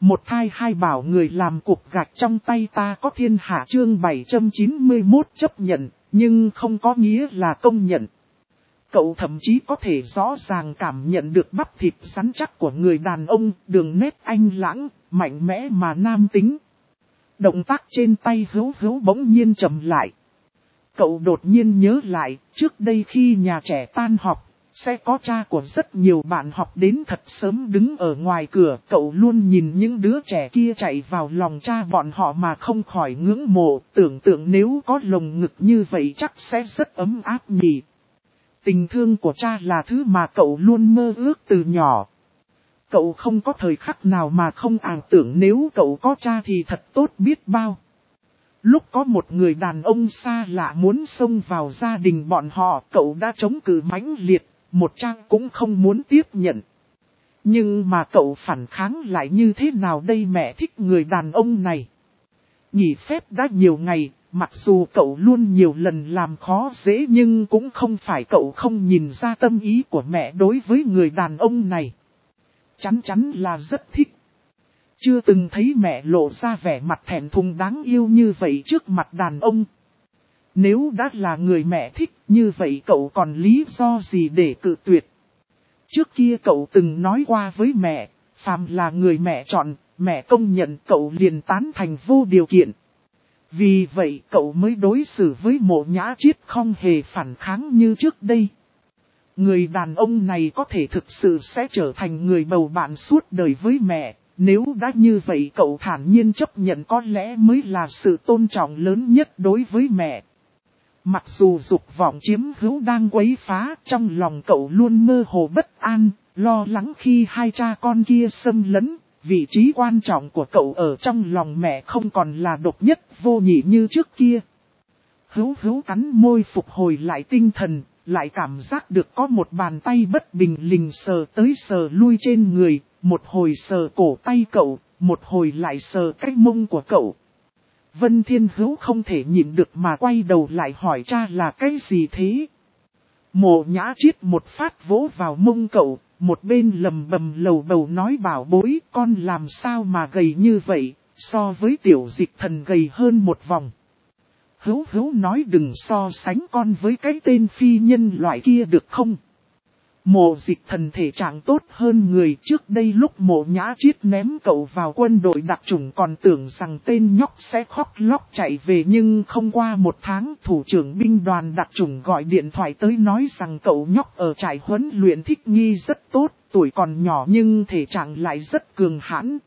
Một thai hai bảo người làm cục gạch trong tay ta có thiên hạ chương 791 chấp nhận, nhưng không có nghĩa là công nhận. Cậu thậm chí có thể rõ ràng cảm nhận được bắp thịt rắn chắc của người đàn ông, đường nét anh lãng, mạnh mẽ mà nam tính. Động tác trên tay Hữu Hữu bỗng nhiên chậm lại. Cậu đột nhiên nhớ lại, trước đây khi nhà trẻ tan học, sẽ có cha của rất nhiều bạn học đến thật sớm đứng ở ngoài cửa. Cậu luôn nhìn những đứa trẻ kia chạy vào lòng cha bọn họ mà không khỏi ngưỡng mộ, tưởng tượng nếu có lồng ngực như vậy chắc sẽ rất ấm áp nhỉ. Tình thương của cha là thứ mà cậu luôn mơ ước từ nhỏ. Cậu không có thời khắc nào mà không ảo tưởng nếu cậu có cha thì thật tốt biết bao. Lúc có một người đàn ông xa lạ muốn xông vào gia đình bọn họ, cậu đã chống cự mãnh liệt, một cha cũng không muốn tiếp nhận. Nhưng mà cậu phản kháng lại như thế nào đây, mẹ thích người đàn ông này. Nghỉ phép đã nhiều ngày, mặc dù cậu luôn nhiều lần làm khó dễ nhưng cũng không phải cậu không nhìn ra tâm ý của mẹ đối với người đàn ông này. Chắn chắn là rất thích. Chưa từng thấy mẹ lộ ra vẻ mặt thẹn thùng đáng yêu như vậy trước mặt đàn ông. Nếu đã là người mẹ thích như vậy cậu còn lý do gì để cự tuyệt. Trước kia cậu từng nói qua với mẹ, phàm là người mẹ chọn, mẹ công nhận cậu liền tán thành vô điều kiện. Vì vậy cậu mới đối xử với Mộ Nhã Chiết không hề phản kháng như trước đây. Người đàn ông này có thể thực sự sẽ trở thành người bầu bạn suốt đời với mẹ. Nếu đã như vậy cậu thản nhiên chấp nhận có lẽ mới là sự tôn trọng lớn nhất đối với mẹ. Mặc dù dục vọng chiếm hữu đang quấy phá, trong lòng cậu luôn mơ hồ bất an, lo lắng khi hai cha con kia xâm lấn. Vị trí quan trọng của cậu ở trong lòng mẹ không còn là độc nhất vô nhị như trước kia. Hữu Hữu cắn môi phục hồi lại tinh thần, lại cảm giác được có một bàn tay bất bình lình sờ tới sờ lui trên người, một hồi sờ cổ tay cậu, một hồi lại sờ cái mông của cậu. Vân Thiên Hữu không thể nhịn được mà quay đầu lại hỏi cha là cái gì thế. Mộ Nhã Chiết một phát vỗ vào mông cậu, một bên lầm bầm lầu bầu nói bảo bối con làm sao mà gầy như vậy, so với Tiểu Dịch Thần gầy hơn một vòng. Hữu Hữu nói đừng so sánh con với cái tên phi nhân loại kia được không. Mộ Dịch Thần thể trạng tốt hơn người, trước đây lúc Mộ Nhã Chiết ném cậu vào quân đội đặc chủng còn tưởng rằng tên nhóc sẽ khóc lóc chạy về, nhưng không qua một tháng thủ trưởng binh đoàn đặc chủng gọi điện thoại tới nói rằng cậu nhóc ở trại huấn luyện thích nghi rất tốt, tuổi còn nhỏ nhưng thể trạng lại rất cường hãn.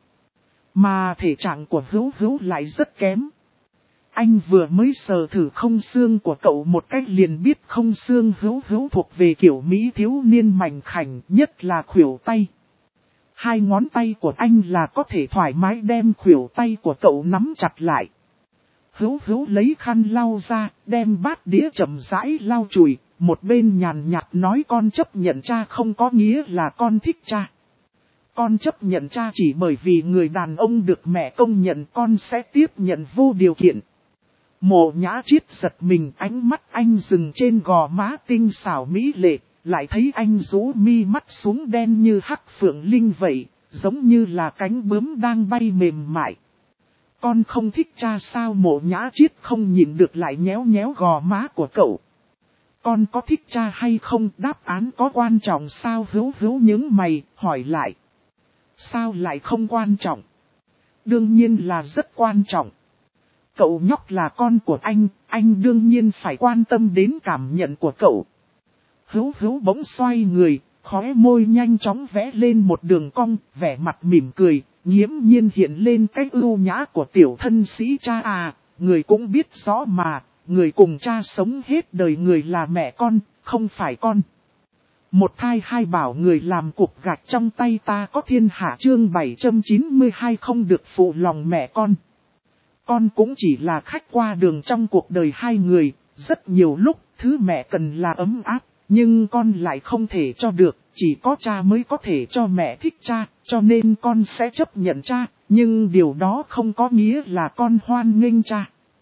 Mà thể trạng của Hữu Hữu lại rất kém. Anh vừa mới sờ thử không xương của cậu một cách liền biết không xương. Hữu Hữu thuộc về kiểu Mỹ thiếu niên mảnh khảnh, nhất là khuỷu tay. Hai ngón tay của anh là có thể thoải mái đem khuỷu tay của cậu nắm chặt lại. Hữu Hữu lấy khăn lau ra, đem bát đĩa chậm rãi lau chùi, một bên nhàn nhạt nói con chấp nhận cha không có nghĩa là con thích cha. Con chấp nhận cha chỉ bởi vì người đàn ông được mẹ công nhận, con sẽ tiếp nhận vô điều kiện. Mộ Nhã Chiết giật mình, ánh mắt anh dừng trên gò má tinh xảo mỹ lệ, lại thấy anh rũ mi mắt xuống đen như hắc phượng linh vậy, giống như là cánh bướm đang bay mềm mại. Con không thích cha sao? Mộ Nhã Chiết không nhịn được lại nhéo nhéo gò má của cậu. Con có thích cha hay không? Đáp án có quan trọng sao? Hữu Hữu nhướng mày, hỏi lại. Sao lại không quan trọng? Đương nhiên là rất quan trọng. Cậu nhóc là con của anh đương nhiên phải quan tâm đến cảm nhận của cậu. Hữu Hữu bỗng xoay người, khóe môi nhanh chóng vẽ lên một đường cong, vẻ mặt mỉm cười, nghiễm nhiên hiện lên cái ưu nhã của tiểu thân sĩ cha à, người cũng biết rõ mà, người cùng cha sống hết đời người là mẹ con, không phải con. Một thai hai bảo người làm cục gạch trong tay ta có thiên hạ chương 792 không được phụ lòng mẹ con. Con cũng chỉ là khách qua đường trong cuộc đời hai người, rất nhiều lúc thứ mẹ cần là ấm áp, nhưng con lại không thể cho được, chỉ có cha mới có thể cho mẹ thích cha, cho nên con sẽ chấp nhận cha, nhưng điều đó không có nghĩa là con hoan nghênh cha.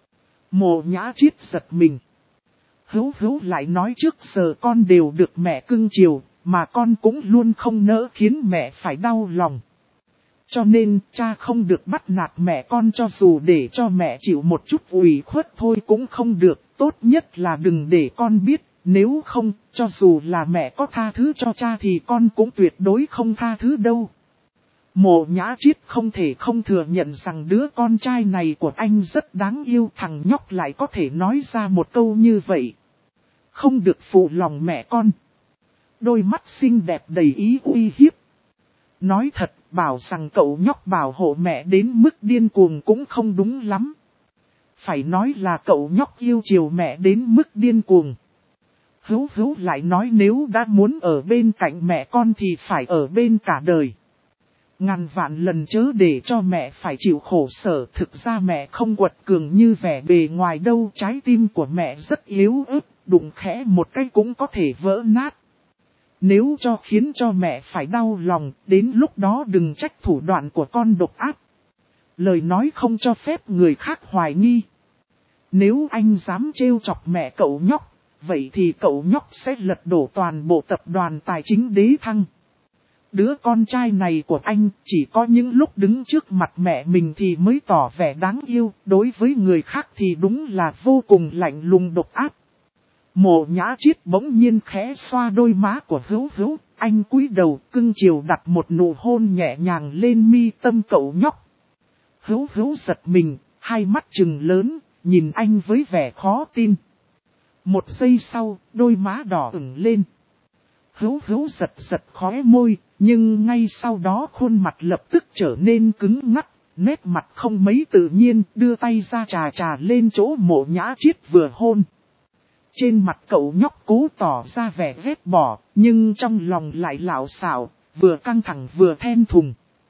Mộ Nhã Chiết giật mình. Hữu Hữu lại nói trước giờ con đều được mẹ cưng chiều, mà con cũng luôn không nỡ khiến mẹ phải đau lòng. Cho nên cha không được bắt nạt mẹ con, cho dù để cho mẹ chịu một chút ủy khuất thôi cũng không được. Tốt nhất là đừng để con biết, nếu không, cho dù là mẹ có tha thứ cho cha thì con cũng tuyệt đối không tha thứ đâu. Mộ Nhã Triết không thể không thừa nhận rằng đứa con trai này của anh rất đáng yêu. Thằng nhóc lại có thể nói ra một câu như vậy. Không được phụ lòng mẹ con. Đôi mắt xinh đẹp đầy ý uy hiếp. Nói thật, bảo rằng cậu nhóc bảo hộ mẹ đến mức điên cuồng cũng không đúng lắm. Phải nói là cậu nhóc yêu chiều mẹ đến mức điên cuồng. Hữu lại nói nếu đã muốn ở bên cạnh mẹ con thì phải ở bên cả đời. Ngàn vạn lần chớ để cho mẹ phải chịu khổ sở. Thực ra mẹ không quật cường như vẻ bề ngoài đâu. Trái tim của mẹ rất yếu ớt, đụng khẽ một cái cũng có thể vỡ nát. Nếu khiến cho mẹ phải đau lòng, đến lúc đó đừng trách thủ đoạn của con độc ác. Lời nói không cho phép người khác hoài nghi. Nếu anh dám trêu chọc mẹ cậu nhóc, vậy thì cậu nhóc sẽ lật đổ toàn bộ tập đoàn tài chính Đế Thăng. Đứa con trai này của anh chỉ có những lúc đứng trước mặt mẹ mình thì mới tỏ vẻ đáng yêu, đối với người khác thì đúng là vô cùng lạnh lùng độc ác. Mộ Nhã Triết bỗng nhiên khẽ xoa đôi má của Hữu, anh cúi đầu cưng chiều đặt một nụ hôn nhẹ nhàng lên mi tâm cậu nhóc. Hữu giật mình, hai mắt trừng lớn, nhìn anh với vẻ khó tin. Một giây sau, đôi má đỏ ửng lên. Hữu giật khóe môi, nhưng ngay sau đó khuôn mặt lập tức trở nên cứng ngắc, nét mặt không mấy tự nhiên, đưa tay ra trà lên chỗ Mộ Nhã Triết vừa hôn. Trên mặt cậu nhóc cố tỏ ra vẻ ghét bỏ, nhưng trong lòng lại lạo xạo, vừa căng thẳng vừa thẹn thùng.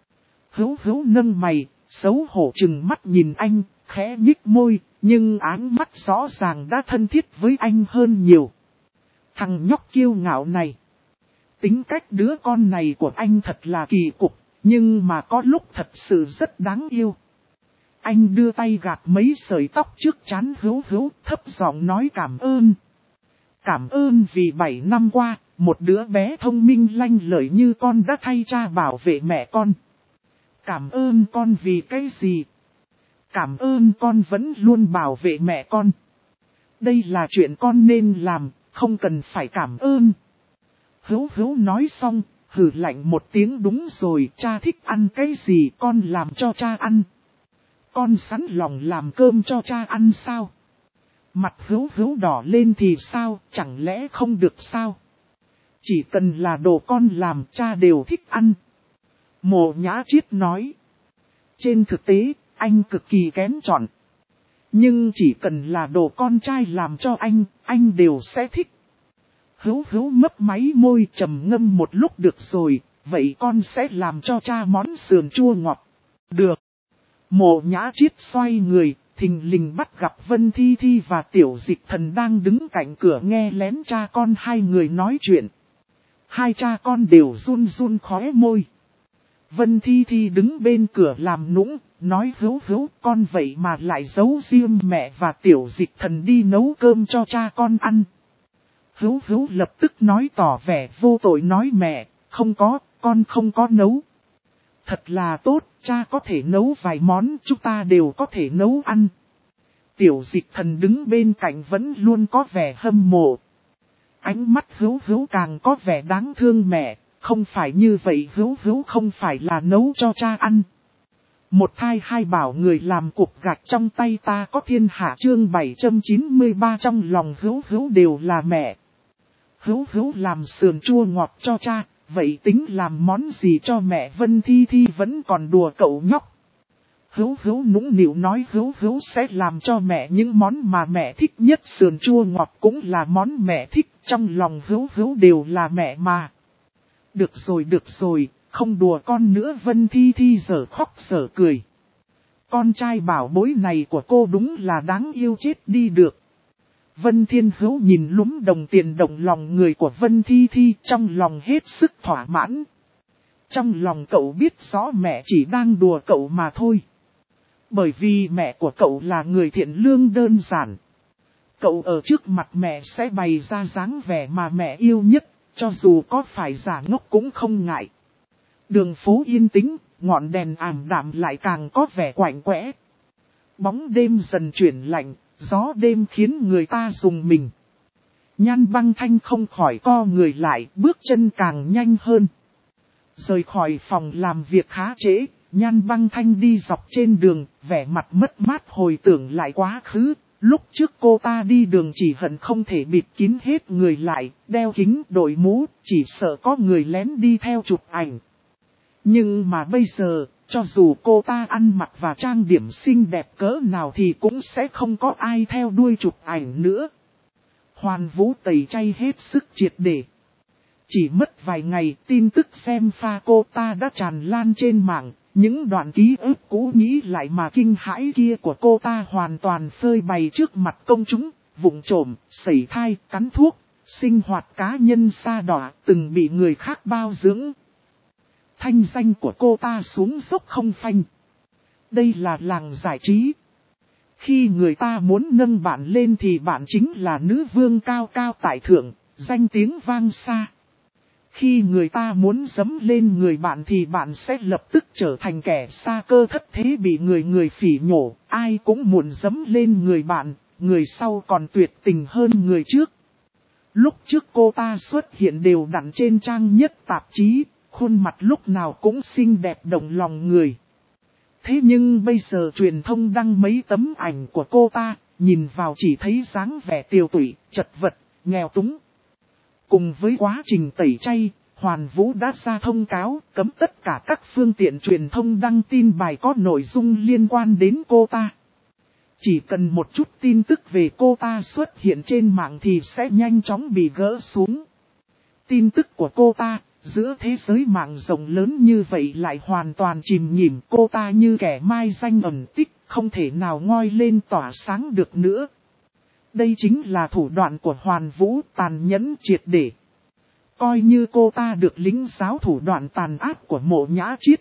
Hữu nâng mày, xấu hổ trừng mắt nhìn anh, khẽ nhích môi, nhưng áng mắt rõ ràng đã thân thiết với anh hơn nhiều. Thằng nhóc kiêu ngạo này. Tính cách đứa con này của anh thật là kỳ cục, nhưng mà có lúc thật sự rất đáng yêu. Anh đưa tay gạt mấy sợi tóc trước trán Hữu, thấp giọng nói cảm ơn. Cảm ơn vì 7 năm qua, một đứa bé thông minh lanh lợi như con đã thay cha bảo vệ mẹ con. Cảm ơn con vì cái gì? Cảm ơn con vẫn luôn bảo vệ mẹ con. Đây là chuyện con nên làm, không cần phải cảm ơn. Hữu nói xong, hừ lạnh một tiếng đúng rồi, cha thích ăn cái gì con làm cho cha ăn. Con sẵn lòng làm cơm cho cha ăn sao? Mặt Hữu đỏ lên thì sao, chẳng lẽ không được sao? Chỉ cần là đồ con làm cha đều thích ăn. Mộ Nhã Triết nói. Trên thực tế, anh cực kỳ kén chọn. Nhưng chỉ cần là đồ con trai làm cho anh đều sẽ thích. Hữu mấp máy môi trầm ngâm một lúc được rồi, vậy con sẽ làm cho cha món sườn chua ngọt. Được. Mộ Nhã Triết xoay người, thình lình bắt gặp Vân Thi và Tiểu Dịch Thần đang đứng cạnh cửa nghe lén cha con hai người nói chuyện. Hai cha con đều run khóe môi. Vân Thi đứng bên cửa làm nũng, nói Hữu con vậy mà lại giấu riêng mẹ và Tiểu Dịch Thần đi nấu cơm cho cha con ăn. Hữu lập tức nói tỏ vẻ vô tội nói mẹ, không có, con không có nấu. Thật là tốt, cha có thể nấu vài món, chúng ta đều có thể nấu ăn. Tiểu Dịch Thần đứng bên cạnh vẫn luôn có vẻ hâm mộ. Ánh mắt Hữu càng có vẻ đáng thương mẹ, không phải như vậy Hữu không phải là nấu cho cha ăn. Một thai hai bảo người làm cục gạch trong tay ta có thiên hạ chương 793 trong lòng Hữu đều là mẹ. Hữu làm sườn chua ngọt cho cha, vậy tính làm món gì cho mẹ? Vân Thi vẫn còn đùa cậu nhóc. Hữu nũng nịu nói Hữu sẽ làm cho mẹ những món mà mẹ thích nhất, sườn chua ngọt cũng là món mẹ thích, trong lòng Hữu đều là mẹ mà. Được rồi, không đùa con nữa. Vân Thi giờ khóc giờ cười. Con trai bảo bối này của cô đúng là đáng yêu chết đi được. Vân Thiên Hữu nhìn lúm đồng tiền động lòng người của Vân Thi trong lòng hết sức thỏa mãn. Trong lòng cậu biết rõ mẹ chỉ đang đùa cậu mà thôi. Bởi vì mẹ của cậu là người thiện lương đơn giản. Cậu ở trước mặt mẹ sẽ bày ra dáng vẻ mà mẹ yêu nhất, cho dù có phải giả ngốc cũng không ngại. Đường phố yên tĩnh, ngọn đèn ảm đạm lại càng có vẻ quạnh quẽ. Bóng đêm dần chuyển lạnh, gió đêm khiến người ta rùng mình. Nhan Băng Thanh không khỏi co người lại, bước chân càng nhanh hơn. Rời khỏi phòng làm việc khá trễ, Nhan Băng Thanh đi dọc trên đường, vẻ mặt mất mát hồi tưởng lại quá khứ. Lúc trước cô ta đi đường chỉ hận không thể bịt kín hết người lại, đeo kính đội mũ, chỉ sợ có người lén đi theo chụp ảnh. Nhưng mà bây giờ, cho dù cô ta ăn mặc và trang điểm xinh đẹp cỡ nào thì cũng sẽ không có ai theo đuôi chụp ảnh nữa. Hoàn Vũ tẩy chay hết sức triệt để. Chỉ mất vài ngày, tin tức xem pha cô ta đã tràn lan trên mạng. Những đoạn ký ức cũ nghĩ lại mà kinh hãi kia của cô ta hoàn toàn phơi bày trước mặt công chúng, vụng trộm, sẩy thai, cắn thuốc, sinh hoạt cá nhân sa đọa, từng bị người khác bao dưỡng. Thanh danh của cô ta xuống dốc không phanh. Đây là làng giải trí. Khi người ta muốn nâng bạn lên thì bạn chính là nữ vương cao cao tại thượng, danh tiếng vang xa. Khi người ta muốn dẫm lên người bạn thì bạn sẽ lập tức trở thành kẻ xa cơ thất thế bị người phỉ nhổ, ai cũng muốn dẫm lên người bạn, người sau còn tuyệt tình hơn người trước. Lúc trước cô ta xuất hiện đều đặn trên trang nhất tạp chí, khuôn mặt lúc nào cũng xinh đẹp động lòng người. Thế nhưng bây giờ truyền thông đăng mấy tấm ảnh của cô ta, nhìn vào chỉ thấy dáng vẻ tiều tụy, chật vật, nghèo túng. Cùng với quá trình tẩy chay, Hoàn Vũ đã ra thông cáo cấm tất cả các phương tiện truyền thông đăng tin bài có nội dung liên quan đến cô ta. Chỉ cần một chút tin tức về cô ta xuất hiện trên mạng thì sẽ nhanh chóng bị gỡ xuống. Tin tức của cô ta, giữa thế giới mạng rộng lớn như vậy lại hoàn toàn chìm nghỉm, cô ta như kẻ mai danh ẩn tích, không thể nào ngoi lên tỏa sáng được nữa. Đây chính là thủ đoạn của Hoàn Vũ, tàn nhẫn triệt để. Coi như cô ta được lĩnh giáo thủ đoạn tàn ác của Mộ Nhã Chiết.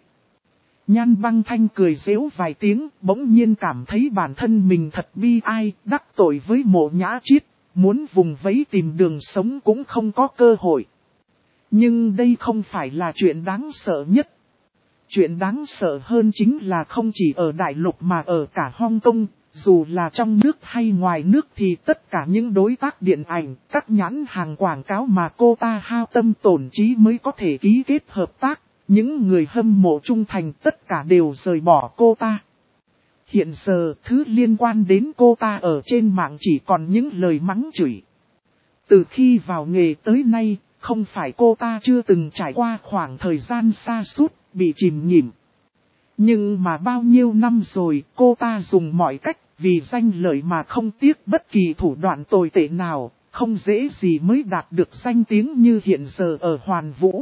Nhan Băng Thanh cười giễu vài tiếng, bỗng nhiên cảm thấy bản thân mình thật bi ai, đắc tội với Mộ Nhã Chiết, muốn vùng vẫy tìm đường sống cũng không có cơ hội. Nhưng đây không phải là chuyện đáng sợ nhất. Chuyện đáng sợ hơn chính là không chỉ ở Đại Lục mà ở cả Hong Kong, dù là trong nước hay ngoài nước thì tất cả những đối tác điện ảnh, các nhãn hàng quảng cáo mà cô ta hao tâm tổn trí mới có thể ký kết hợp tác, những người hâm mộ trung thành tất cả đều rời bỏ cô ta. Hiện giờ, thứ liên quan đến cô ta ở trên mạng chỉ còn những lời mắng chửi. Từ khi vào nghề tới nay, không phải cô ta chưa từng trải qua khoảng thời gian sa sút bị chìm nghỉm. Nhưng mà bao nhiêu năm rồi cô ta dùng mọi cách vì danh lợi mà không tiếc bất kỳ thủ đoạn tồi tệ nào, không dễ gì mới đạt được danh tiếng như hiện giờ ở Hoàn Vũ.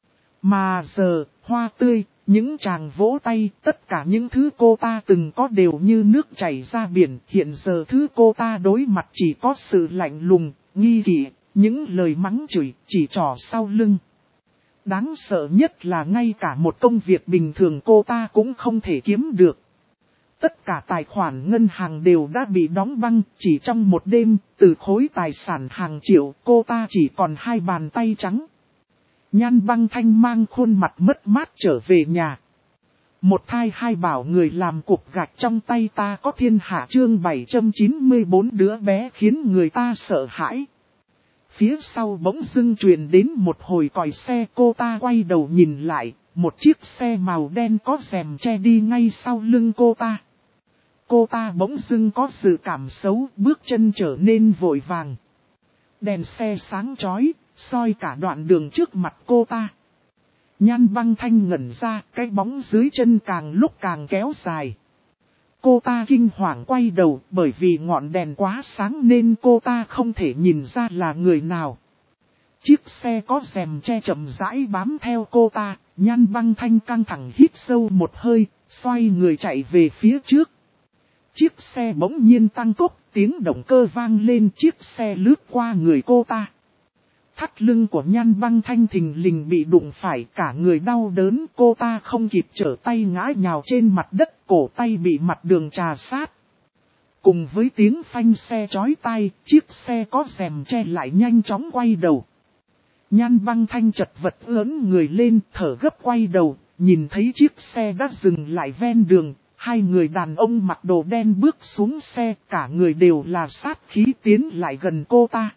Mà giờ, hoa tươi, những tràng vỗ tay, tất cả những thứ cô ta từng có đều như nước chảy ra biển, hiện giờ thứ cô ta đối mặt chỉ có sự lạnh lùng, nghi kỵ, những lời mắng chửi, chỉ trỏ sau lưng. Đáng sợ nhất là ngay cả một công việc bình thường cô ta cũng không thể kiếm được. Tất cả tài khoản ngân hàng đều đã bị đóng băng, chỉ trong một đêm, từ khối tài sản hàng triệu, cô ta chỉ còn 2 bàn tay trắng. Nhan Băng Thanh mang khuôn mặt mất mát trở về nhà. Một thai hai bảo người làm cục gạch trong tay ta có thiên hạ chương 794 đứa bé khiến người ta sợ hãi. Phía sau bỗng dưng truyền đến một hồi còi xe, cô ta quay đầu nhìn lại, một chiếc xe màu đen có rèm che đi ngay sau lưng cô ta. Cô ta bỗng dưng có sự cảm xấu, bước chân trở nên vội vàng. Đèn xe sáng chói, soi cả đoạn đường trước mặt cô ta. Nhan Băng Thanh ngẩn ra, cái bóng dưới chân càng lúc càng kéo dài. Cô ta kinh hoàng quay đầu, bởi vì ngọn đèn quá sáng nên cô ta không thể nhìn ra là người nào. Chiếc xe có rèm che chậm rãi bám theo cô ta, Nhan Băng Thanh căng thẳng hít sâu một hơi, xoay người chạy về phía trước. Chiếc xe bỗng nhiên tăng tốc, tiếng động cơ vang lên, chiếc xe lướt qua người cô ta. Thắt lưng của Nhan Băng Thanh thình lình bị đụng phải, cả người đau đớn, cô ta không kịp trở tay ngã nhào trên mặt đất, cổ tay bị mặt đường trà sát. Cùng với tiếng phanh xe chói tai, chiếc xe có rèm che lại nhanh chóng quay đầu. Nhan Băng Thanh chật vật ớn người lên, thở gấp quay đầu, nhìn thấy chiếc xe đã dừng lại ven đường, hai người đàn ông mặc đồ đen bước xuống xe, cả người đều là sát khí tiến lại gần cô ta.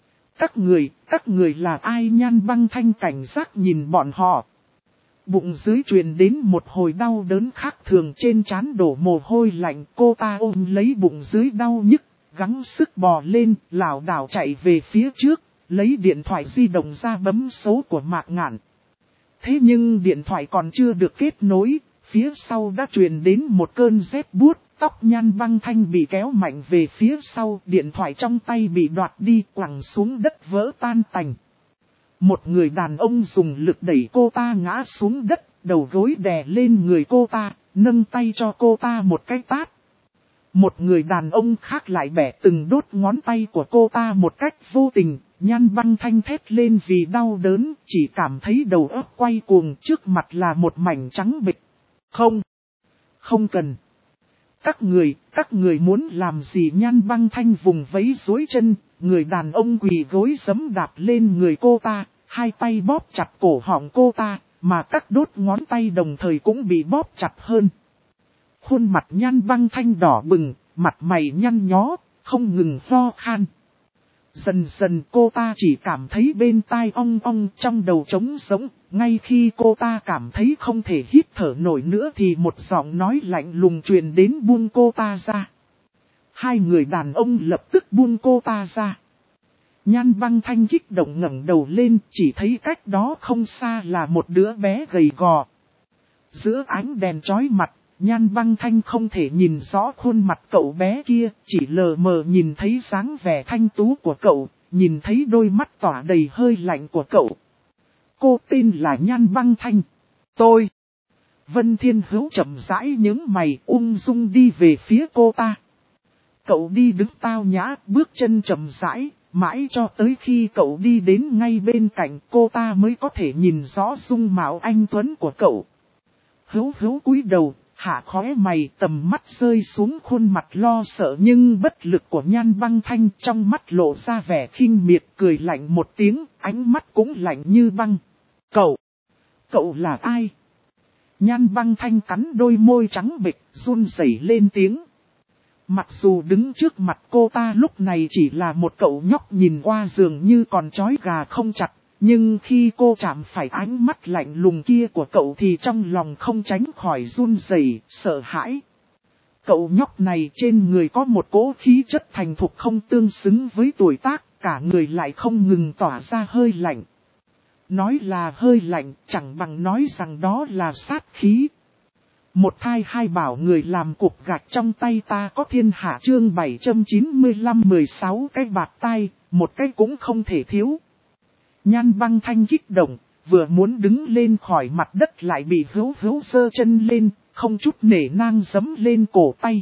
Các người là ai? Nhan Băng Thanh cảnh giác nhìn bọn họ. Bụng dưới truyền đến một hồi đau đớn khác thường, trên trán đổ mồ hôi lạnh, cô ta ôm lấy bụng dưới đau nhức, gắng sức bò lên, lảo đảo chạy về phía trước, lấy điện thoại di động ra bấm số của Mạc Ngạn. Thế nhưng điện thoại còn chưa được kết nối, phía sau đã truyền đến một cơn rét buốt, tóc Nhan Băng Thanh bị kéo mạnh về phía sau, điện thoại trong tay bị đoạt đi, quẳng xuống đất vỡ tan tành. Một người đàn ông dùng lực đẩy cô ta ngã xuống đất, đầu gối đè lên người cô ta, nâng tay cho cô ta một cái tát. Một người đàn ông khác lại bẻ từng đốt ngón tay của cô ta một cách vô tình. Nhan Băng Thanh thét lên vì đau đớn, chỉ cảm thấy đầu óc quay cuồng, trước mặt là một mảnh trắng bệch. Không cần. Các người muốn làm gì? Nhan Băng Thanh vùng vẫy duỗi chân, người đàn ông quỳ gối giẫm đạp lên người cô ta, hai tay bóp chặt cổ họng cô ta, mà các đốt ngón tay đồng thời cũng bị bóp chặt hơn. Khuôn mặt Nhan Băng Thanh đỏ bừng, mặt mày nhăn nhó, không ngừng ho khan. Dần dần cô ta chỉ cảm thấy bên tai ong ong, trong đầu trống rỗng. Ngay khi cô ta cảm thấy không thể hít thở nổi nữa thì một giọng nói lạnh lùng truyền đến, buông cô ta ra. Hai người đàn ông lập tức buông cô ta ra. Nhan Băng Thanh kích động ngẩng đầu lên, chỉ thấy cách đó không xa là một đứa bé gầy gò. Giữa ánh đèn chói mặt, Nhan Băng Thanh không thể nhìn rõ khuôn mặt cậu bé kia, chỉ lờ mờ nhìn thấy dáng vẻ thanh tú của cậu, nhìn thấy đôi mắt tỏa đầy hơi lạnh của cậu. Cô tên là Nhan Băng Thanh. Tôi. Vân Thiên Hữu chậm rãi nhướng mày, ung dung đi về phía cô ta. Cậu đi đứng tao nhã, bước chân chậm rãi, mãi cho tới khi cậu đi đến ngay bên cạnh cô ta mới có thể nhìn rõ dung mạo anh tuấn của cậu. Hữu cúi đầu, hạ khóe mày, tầm mắt rơi xuống khuôn mặt lo sợ nhưng bất lực của Nhan Băng Thanh, trong mắt lộ ra vẻ khinh miệt, cười lạnh một tiếng, ánh mắt cũng lạnh như băng. Cậu là ai? Nhan Băng Thanh cắn đôi môi trắng bệch, run rẩy lên tiếng. Mặc dù đứng trước mặt cô ta lúc này chỉ là một cậu nhóc nhìn qua dường như còn trói gà không chặt, nhưng khi cô chạm phải ánh mắt lạnh lùng kia của cậu thì trong lòng không tránh khỏi run rẩy, sợ hãi. Cậu nhóc này trên người có một cỗ khí chất thành thục không tương xứng với tuổi tác, cả người lại không ngừng tỏa ra hơi lạnh. Nói là hơi lạnh, chẳng bằng nói rằng đó là sát khí. Một thai hai bảo người làm cục gạch trong tay ta có thiên hạ, chương 795, 16 cái bạt tai, một cái cũng không thể thiếu. Nhan Băng Thanh kích động, vừa muốn đứng lên khỏi mặt đất lại bị Hữu giơ chân lên, không chút nể nang giẫm lên cổ tay.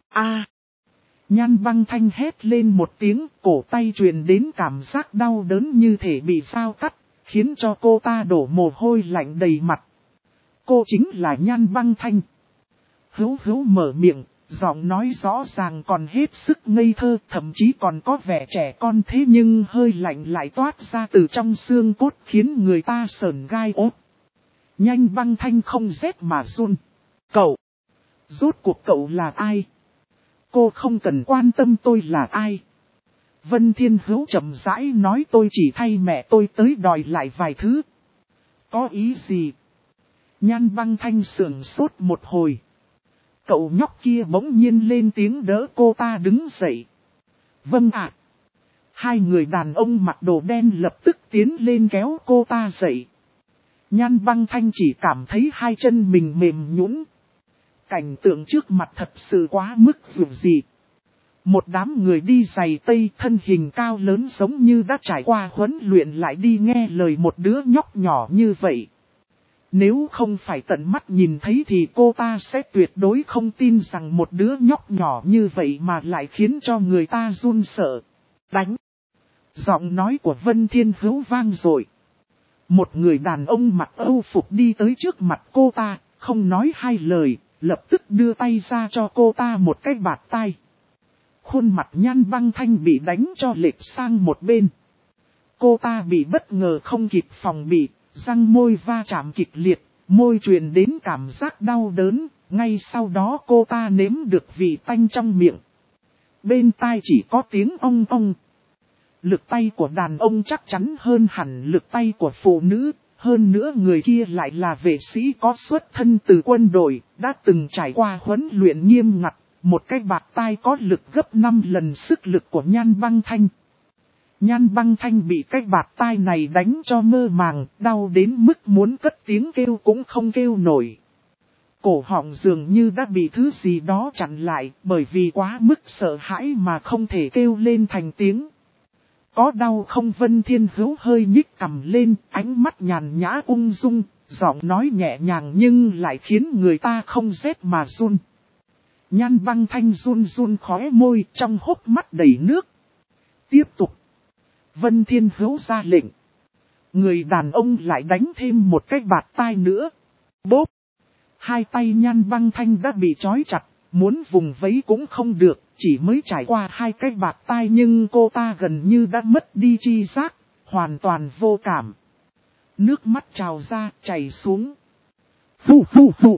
Nhan Băng Thanh hét lên một tiếng, cổ tay truyền đến cảm giác đau đớn như thể bị dao cắt, khiến cho cô ta đổ mồ hôi lạnh đầy mặt. Cô chính là Nhan Băng Thanh. Hữu mở miệng, giọng nói rõ ràng còn hết sức ngây thơ, thậm chí còn có vẻ trẻ con, thế nhưng hơi lạnh lại toát ra từ trong xương cốt khiến người ta sởn gai ốt. Nhan Băng Thanh không rét mà run. Rốt cuộc cậu là ai? Cô không cần quan tâm tôi là ai. Vân Thiên Hữu chậm rãi nói, tôi chỉ thay mẹ tôi tới đòi lại vài thứ. Có ý gì? Nhan Băng Thanh sững sốt một hồi. Cậu nhóc kia bỗng nhiên lên tiếng đỡ cô ta đứng dậy. Vâng ạ. Hai người đàn ông mặc đồ đen lập tức tiến lên kéo cô ta dậy. Nhan Băng Thanh chỉ cảm thấy hai chân mình mềm nhũn. Cảnh tượng trước mặt thật sự quá mức dù gì. Một đám người đi giày tây, thân hình cao lớn giống như đã trải qua huấn luyện lại đi nghe lời một đứa nhóc nhỏ như vậy. Nếu không phải tận mắt nhìn thấy thì cô ta sẽ tuyệt đối không tin rằng một đứa nhóc nhỏ như vậy mà lại khiến cho người ta run sợ. Đánh! Giọng nói của Vân Thiên Hữu vang dội. Một người đàn ông mặc âu phục đi tới trước mặt cô ta, không nói hai lời, lập tức đưa tay ra cho cô ta một cái bạt tai. Khuôn mặt Nhan Băng Thanh bị đánh cho lệch sang một bên. Cô ta bị bất ngờ không kịp phòng bị, răng môi va chạm kịch liệt, môi truyền đến cảm giác đau đớn, ngay sau đó cô ta nếm được vị tanh trong miệng. Bên tai chỉ có tiếng ong ong. Lực tay của đàn ông chắc chắn hơn hẳn lực tay của phụ nữ, hơn nữa người kia lại là vệ sĩ có xuất thân từ quân đội, đã từng trải qua huấn luyện nghiêm ngặt, một cái bạt tai có lực gấp 5 lần sức lực của Nhan Băng Thanh. Nhan Băng Thanh bị cái bạt tai này đánh cho mơ màng, đau đến mức muốn cất tiếng kêu cũng không kêu nổi. Cổ họng dường như đã bị thứ gì đó chặn lại, bởi vì quá mức sợ hãi mà không thể kêu lên thành tiếng. Có đau không? Vân Thiên Hữu hơi nhích cằm lên, ánh mắt nhàn nhã ung dung, giọng nói nhẹ nhàng nhưng lại khiến người ta không rét mà run. Nhan Băng Thanh run run khóe môi, trong hốc mắt đầy nước. Tiếp tục. Vân Thiên Hữu ra lệnh. Người đàn ông lại đánh thêm một cái bạt tai nữa. Bốp. Hai tay Nhan Băng Thanh đã bị trói chặt, muốn vùng vẫy cũng không được, chỉ mới trải qua 2 cái bạt tai nhưng cô ta gần như đã mất đi tri giác, hoàn toàn vô cảm. Nước mắt trào ra, chảy xuống. Phù phù phù.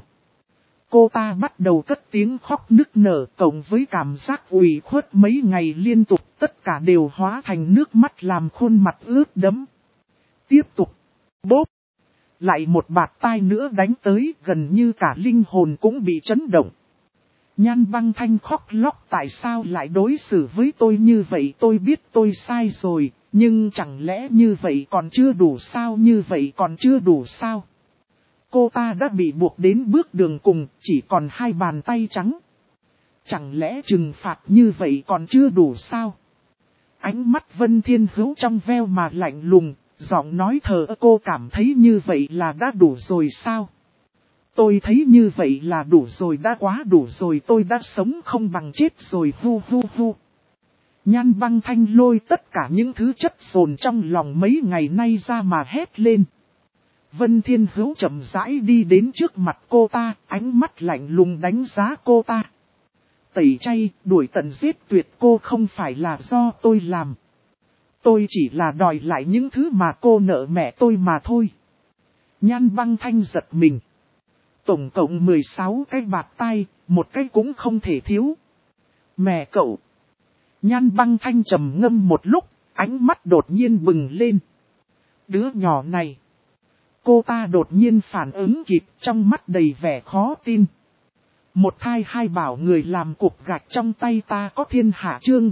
Cô ta bắt đầu cất tiếng khóc nức nở, cộng với cảm giác ủy khuất mấy ngày liên tục, tất cả đều hóa thành nước mắt làm khuôn mặt ướt đẫm. Tiếp tục. Bốp. Lại một bạt tai nữa đánh tới, gần như cả linh hồn cũng bị chấn động. Nhan Băng Thanh khóc lóc, tại sao lại đối xử với tôi như vậy? Tôi biết tôi sai rồi, nhưng chẳng lẽ như vậy còn chưa đủ sao? Như vậy còn chưa đủ sao? Cô ta đã bị buộc đến bước đường cùng, chỉ còn 2 bàn tay trắng. Chẳng lẽ trừng phạt như vậy còn chưa đủ sao? Ánh mắt Vân Thiên Hữu trong veo mà lạnh lùng, giọng nói thờ ơ. Cô cảm thấy như vậy là đã đủ rồi sao? Tôi thấy như vậy là đủ rồi, đã quá đủ rồi, tôi đã sống không bằng chết rồi, hu hu hu. Nhan Băng Thanh lôi tất cả những thứ chất dồn trong lòng mấy ngày nay ra mà hét lên. Vân Thiên Hữu chậm rãi đi đến trước mặt cô ta, ánh mắt lạnh lùng đánh giá cô ta. Tẩy chay, đuổi tận giết tuyệt cô không phải là do tôi làm. Tôi chỉ là đòi lại những thứ mà cô nợ mẹ tôi mà thôi. Nhan Băng Thanh giật mình. Tổng cộng 16 cái bạt tai, một cái cũng không thể thiếu. Mẹ cậu. Nhan Băng Thanh trầm ngâm một lúc, ánh mắt đột nhiên bừng lên. Đứa nhỏ này. Cô ta đột nhiên phản ứng kịp, trong mắt đầy vẻ khó tin. Một thai 2 bảo người làm cục gạch trong tay ta có thiên hạ. Chương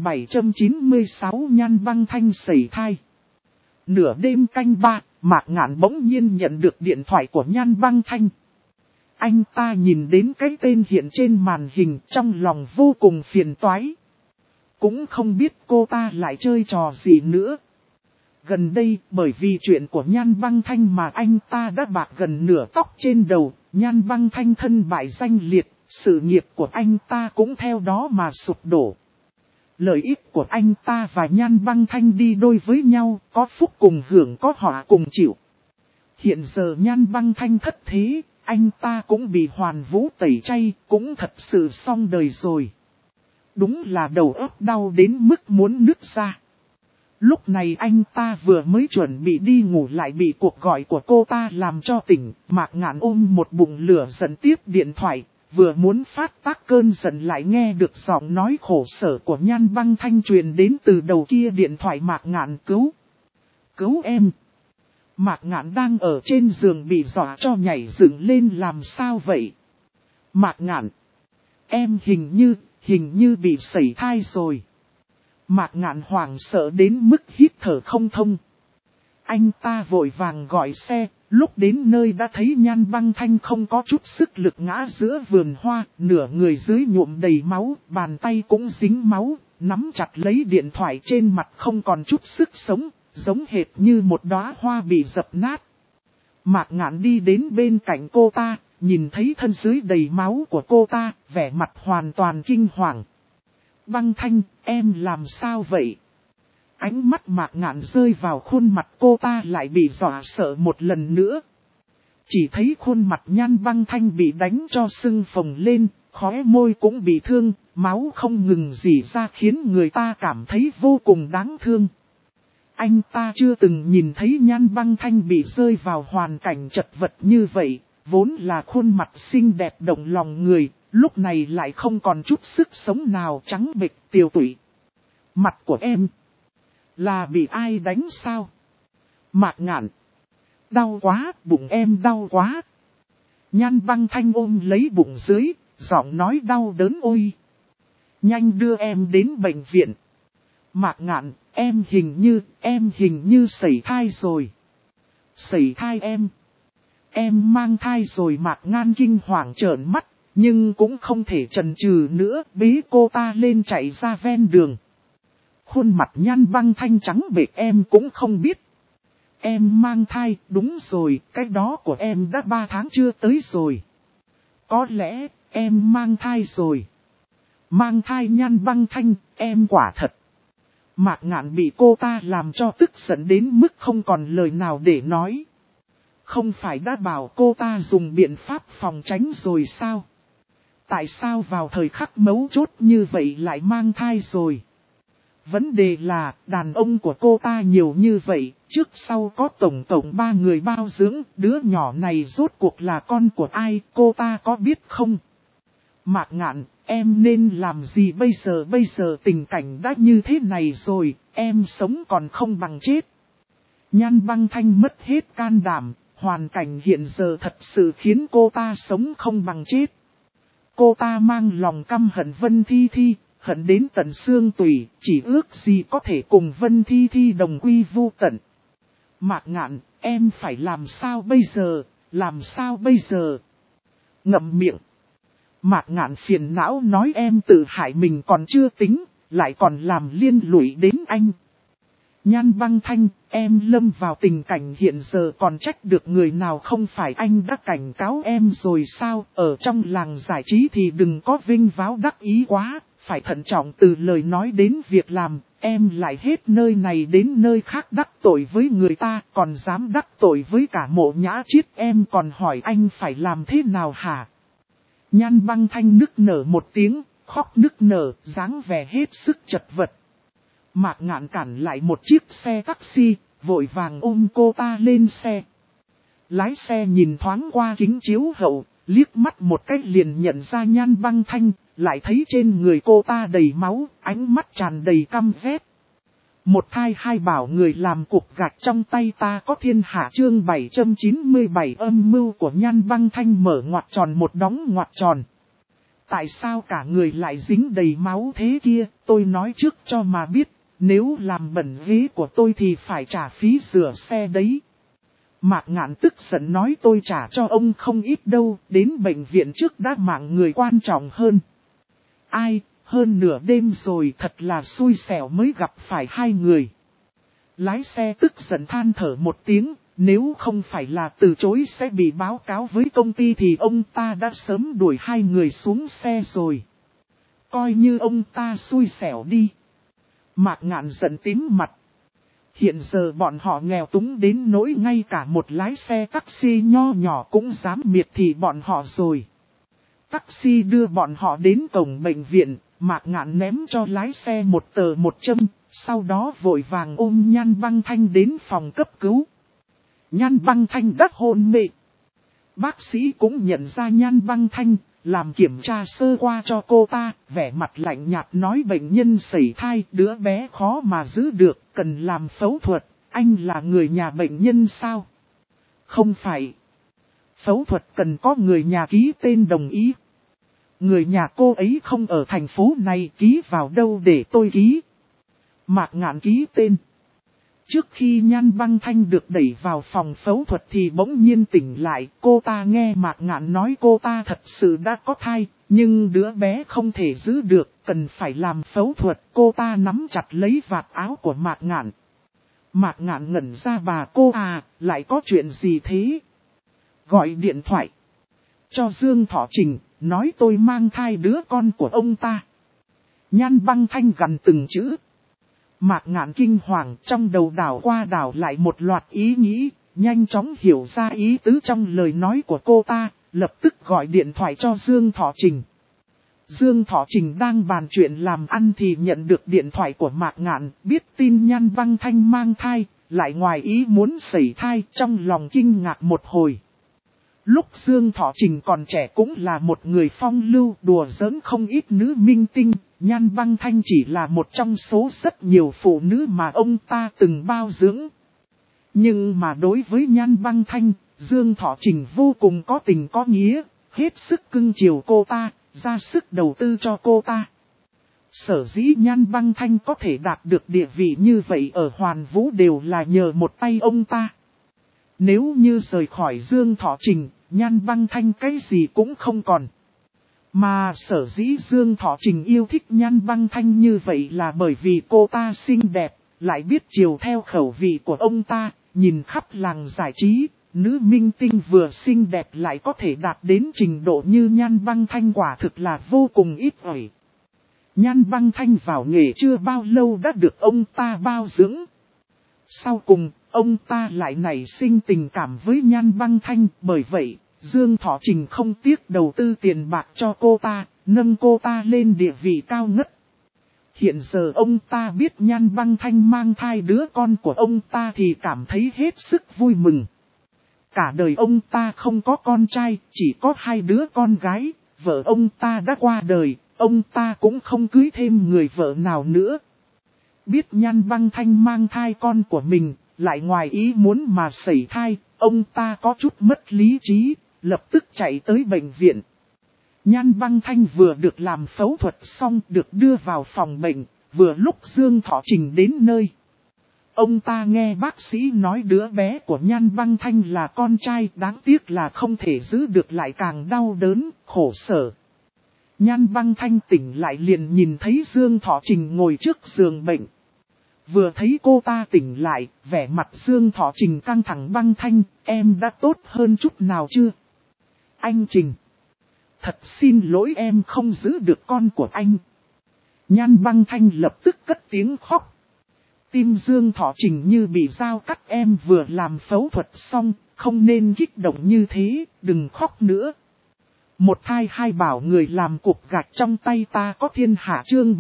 796 Nhan Băng Thanh sẩy thai. Nửa đêm canh 3, Mạc Ngạn bỗng nhiên nhận được điện thoại của Nhan Băng Thanh. Anh ta nhìn đến cái tên hiện trên màn hình, trong lòng vô cùng phiền toái. Cũng không biết cô ta lại chơi trò gì nữa. Gần đây, bởi vì chuyện của Nhan Băng Thanh mà anh ta đã bạc gần nửa tóc trên đầu. Nhan Băng Thanh thân bại danh liệt, sự nghiệp của anh ta cũng theo đó mà sụp đổ. Lợi ích của anh ta và Nhan Băng Thanh đi đôi với nhau, có phúc cùng hưởng, có họa cùng chịu. Hiện giờ Nhan Băng Thanh thất thế, anh ta cũng bị Hoàn Vũ tẩy chay, cũng thật sự xong đời rồi. Đúng là đầu óc đau đến mức muốn nứt ra. Lúc này anh ta vừa mới chuẩn bị đi ngủ lại bị cuộc gọi của cô ta làm cho tỉnh. Mạc Ngạn ôm một bụng lửa giận tiếp điện thoại, vừa muốn phát tác cơn giận lại nghe được giọng nói khổ sở của Nhan Băng Thanh truyền đến từ đầu kia điện thoại. Mạc Ngạn cứu em. Mạc Ngạn đang ở trên giường bị dọa cho nhảy dựng lên. Làm sao vậy? Mạc Ngạn, em hình như bị sẩy thai rồi. Mạc Ngạn hoảng sợ đến mức hít thở không thông. Anh ta vội vàng gọi xe, lúc đến nơi đã thấy Nhan Băng Thanh không có chút sức lực ngã giữa vườn hoa, nửa người dưới nhuộm đầy máu, bàn tay cũng dính máu, nắm chặt lấy điện thoại trên mặt không còn chút sức sống, giống hệt như một đóa hoa bị dập nát. Mạc Ngạn đi đến bên cạnh cô ta, nhìn thấy thân dưới đầy máu của cô ta, vẻ mặt hoàn toàn kinh hoàng. Băng Thanh, em làm sao vậy? Ánh mắt Mạc Ngạn rơi vào khuôn mặt cô ta lại bị dọa sợ một lần nữa. Chỉ thấy khuôn mặt Nhan Băng Thanh bị đánh cho sưng phồng lên, khóe môi cũng bị thương, máu không ngừng rỉ ra khiến người ta cảm thấy vô cùng đáng thương. Anh ta chưa từng nhìn thấy Nhan Băng Thanh bị rơi vào hoàn cảnh chật vật như vậy, Vốn là khuôn mặt xinh đẹp động lòng người, lúc này lại không còn chút sức sống nào, trắng bệch tiều tụy. Mặt của em là bị ai đánh sao? Mạc Ngạn: Đau quá, bụng em đau quá. Nhan Băng Thanh ôm lấy bụng dưới, giọng nói đau đớn: ôi, nhanh đưa em đến bệnh viện. Mạc Ngạn: em hình như sẩy thai rồi. Sẩy thai em mang thai rồi. Mạc Ngạn kinh hoàng trợn mắt, nhưng cũng không thể chần chừ nữa, bế cô ta lên chạy ra ven đường. Khuôn mặt Nhan Băng Thanh trắng bệch: em cũng không biết. Em mang thai, đúng rồi, cái đó của em đã 3 tháng chưa tới rồi. Có lẽ, em mang thai rồi. Mang thai? Nhan Băng Thanh, em quả thật. Mạc Ngạn bị cô ta làm cho tức giận đến mức không còn lời nào để nói. Không phải đã bảo cô ta dùng biện pháp phòng tránh rồi sao? Tại sao vào thời khắc mấu chốt như vậy lại mang thai rồi? Vấn đề là, đàn ông của cô ta nhiều như vậy, trước sau có tổng 3 người bao dưỡng, đứa nhỏ này rốt cuộc là con của ai, cô ta có biết không? Mạc Ngạn, em nên làm gì bây giờ? Bây giờ tình cảnh đã như thế này rồi, em sống còn không bằng chết. Nhan Băng Thanh mất hết can đảm, hoàn cảnh hiện giờ thật sự khiến cô ta sống không bằng chết. Cô ta mang lòng căm hận Vân Thi Thi, hận đến tận xương tủy, chỉ ước gì có thể cùng Vân Thi Thi đồng quy vu tận. Mạc Ngạn, em phải làm sao bây giờ, làm sao bây giờ? Ngậm miệng. Mạc Ngạn phiền não nói: em tự hại mình còn chưa tính, lại còn làm liên lụy đến anh. Nhan Băng Thanh, em lâm vào tình cảnh hiện giờ còn trách được người nào? Không phải anh đã cảnh cáo em rồi sao? Ở trong làng giải trí thì đừng có vinh váo đắc ý quá, phải thận trọng từ lời nói đến việc làm. Em lại hết nơi này đến nơi khác đắc tội với người ta, còn dám đắc tội với cả Mộ Nhã Chiết, em còn hỏi anh phải làm thế nào hả? Nhan Băng Thanh nức nở một tiếng, khóc nức nở, dáng vẻ hết sức chật vật. Mạc Ngạn cản lại một chiếc xe taxi, vội vàng ôm cô ta lên xe. Lái xe nhìn thoáng qua kính chiếu hậu, liếc mắt một cách liền nhận ra Nhan Băng Thanh, lại thấy trên người cô ta đầy máu, ánh mắt tràn đầy căm ghét. Một thai hai bảo người làm cục gạch trong tay ta có thiên hạ. Chương 797 âm mưu của Nhan Băng Thanh mở ngoặc tròn một đóng ngoặc tròn. Tại sao cả người lại dính đầy máu thế kia? Tôi nói trước cho mà biết, nếu làm bẩn ghế của tôi thì phải trả phí rửa xe đấy. Mạc Ngạn tức giận nói: tôi trả cho ông không ít đâu, đến bệnh viện trước đã mạng người quan trọng hơn. Ai, hơn nửa đêm rồi, thật là xui xẻo mới gặp phải hai người. Lái xe tức giận than thở một tiếng, nếu không phải là từ chối sẽ bị báo cáo với công ty thì ông ta đã sớm đuổi hai người xuống xe rồi. Coi như ông ta xui xẻo đi. Mạc Ngạn giận tím mặt. Hiện giờ bọn họ nghèo túng đến nỗi ngay cả một lái xe taxi nho nhỏ cũng dám miệt thị bọn họ rồi. Taxi đưa bọn họ đến cổng bệnh viện, Mạc Ngạn ném cho lái xe một tờ 100, sau đó vội vàng ôm Nhan Băng Thanh đến phòng cấp cứu. Nhan Băng Thanh đã hôn mê. Bác sĩ cũng nhận ra Nhan Băng Thanh, làm kiểm tra sơ qua cho cô ta, vẻ mặt lạnh nhạt nói: bệnh nhân sẩy thai, đứa bé khó mà giữ được, cần làm phẫu thuật. Anh là người nhà bệnh nhân sao? Không phải. Phẫu thuật cần có người nhà ký tên đồng ý. Người nhà cô ấy không ở thành phố này, ký vào đâu để tôi ký? Mạc Ngạn ký tên. Trước khi Nhan Băng Thanh được đẩy vào phòng phẫu thuật thì bỗng nhiên tỉnh lại, cô ta nghe Mạc Ngạn nói cô ta thật sự đã có thai, nhưng đứa bé không thể giữ được, cần phải làm phẫu thuật. Cô ta nắm chặt lấy vạt áo của Mạc Ngạn. Mạc Ngạn ngẩn ra: bà cô à, lại có chuyện gì thế? Gọi điện thoại cho Dương Thọ Trình, nói tôi mang thai đứa con của ông ta. Nhan Băng Thanh gằn từng chữ. Mạc Ngạn kinh hoàng, trong đầu đảo qua đảo lại một loạt ý nghĩ, nhanh chóng hiểu ra ý tứ trong lời nói của cô ta, lập tức gọi điện thoại cho Dương Thọ Trình. Dương Thọ Trình đang bàn chuyện làm ăn thì nhận được điện thoại của Mạc Ngạn, biết tin Nhan Băng Thanh mang thai, lại ngoài ý muốn sẩy thai, trong lòng kinh ngạc một hồi. Lúc Dương Thọ Trình còn trẻ cũng là một người phong lưu đùa giỡn không ít nữ minh tinh, Nhan Băng Thanh chỉ là một trong số rất nhiều phụ nữ mà ông ta từng bao dưỡng. Nhưng mà đối với Nhan Băng Thanh, Dương Thọ Trình vô cùng có tình có nghĩa, hết sức cưng chiều cô ta, ra sức đầu tư cho cô ta. Sở dĩ Nhan Băng Thanh có thể đạt được địa vị như vậy ở Hoàn Vũ đều là nhờ một tay ông ta. Nếu như rời khỏi Dương Thọ Trình, Nhan Băng Thanh cái gì cũng không còn. Mà sở dĩ Dương Thọ Trình yêu thích Nhan Băng Thanh như vậy là bởi vì cô ta xinh đẹp, lại biết chiều theo khẩu vị của ông ta, nhìn khắp làng giải trí, nữ minh tinh vừa xinh đẹp lại có thể đạt đến trình độ như Nhan Băng Thanh quả thực là vô cùng ít ỏi. Nhan Băng Thanh vào nghề chưa bao lâu đã được ông ta bao dưỡng. Sau cùng, ông ta lại nảy sinh tình cảm với Nhan Băng Thanh, bởi vậy, Dương Thọ Trình không tiếc đầu tư tiền bạc cho cô ta, nâng cô ta lên địa vị cao ngất. Hiện giờ ông ta biết Nhan Băng Thanh mang thai đứa con của ông ta thì cảm thấy hết sức vui mừng. Cả đời ông ta không có con trai, chỉ có 2 đứa con gái, vợ ông ta đã qua đời, ông ta cũng không cưới thêm người vợ nào nữa. Biết Nhan Băng Thanh mang thai con của mình, lại ngoài ý muốn mà sẩy thai, ông ta có chút mất lý trí, lập tức chạy tới bệnh viện. Nhan Băng Thanh vừa được làm phẫu thuật xong được đưa vào phòng bệnh, vừa lúc Dương Thọ Trình đến nơi. Ông ta nghe bác sĩ nói đứa bé của Nhan Băng Thanh là con trai, đáng tiếc là không thể giữ được lại càng đau đớn, khổ sở. Nhan Băng Thanh tỉnh lại liền nhìn thấy Dương Thọ Trình ngồi trước giường bệnh. Vừa thấy cô ta tỉnh lại, vẻ mặt Dương Thọ Trình căng thẳng. Băng Thanh, em đã tốt hơn chút nào chưa? Anh Trình. Thật xin lỗi em không giữ được con của anh. Nhan Băng Thanh lập tức cất tiếng khóc. Tim Dương Thọ Trình như bị dao cắt, em vừa làm phẫu thuật xong, không nên kích động như thế, đừng khóc nữa. Một thai hai bảo người làm cục gạch trong tay ta có thiên hạ. Chương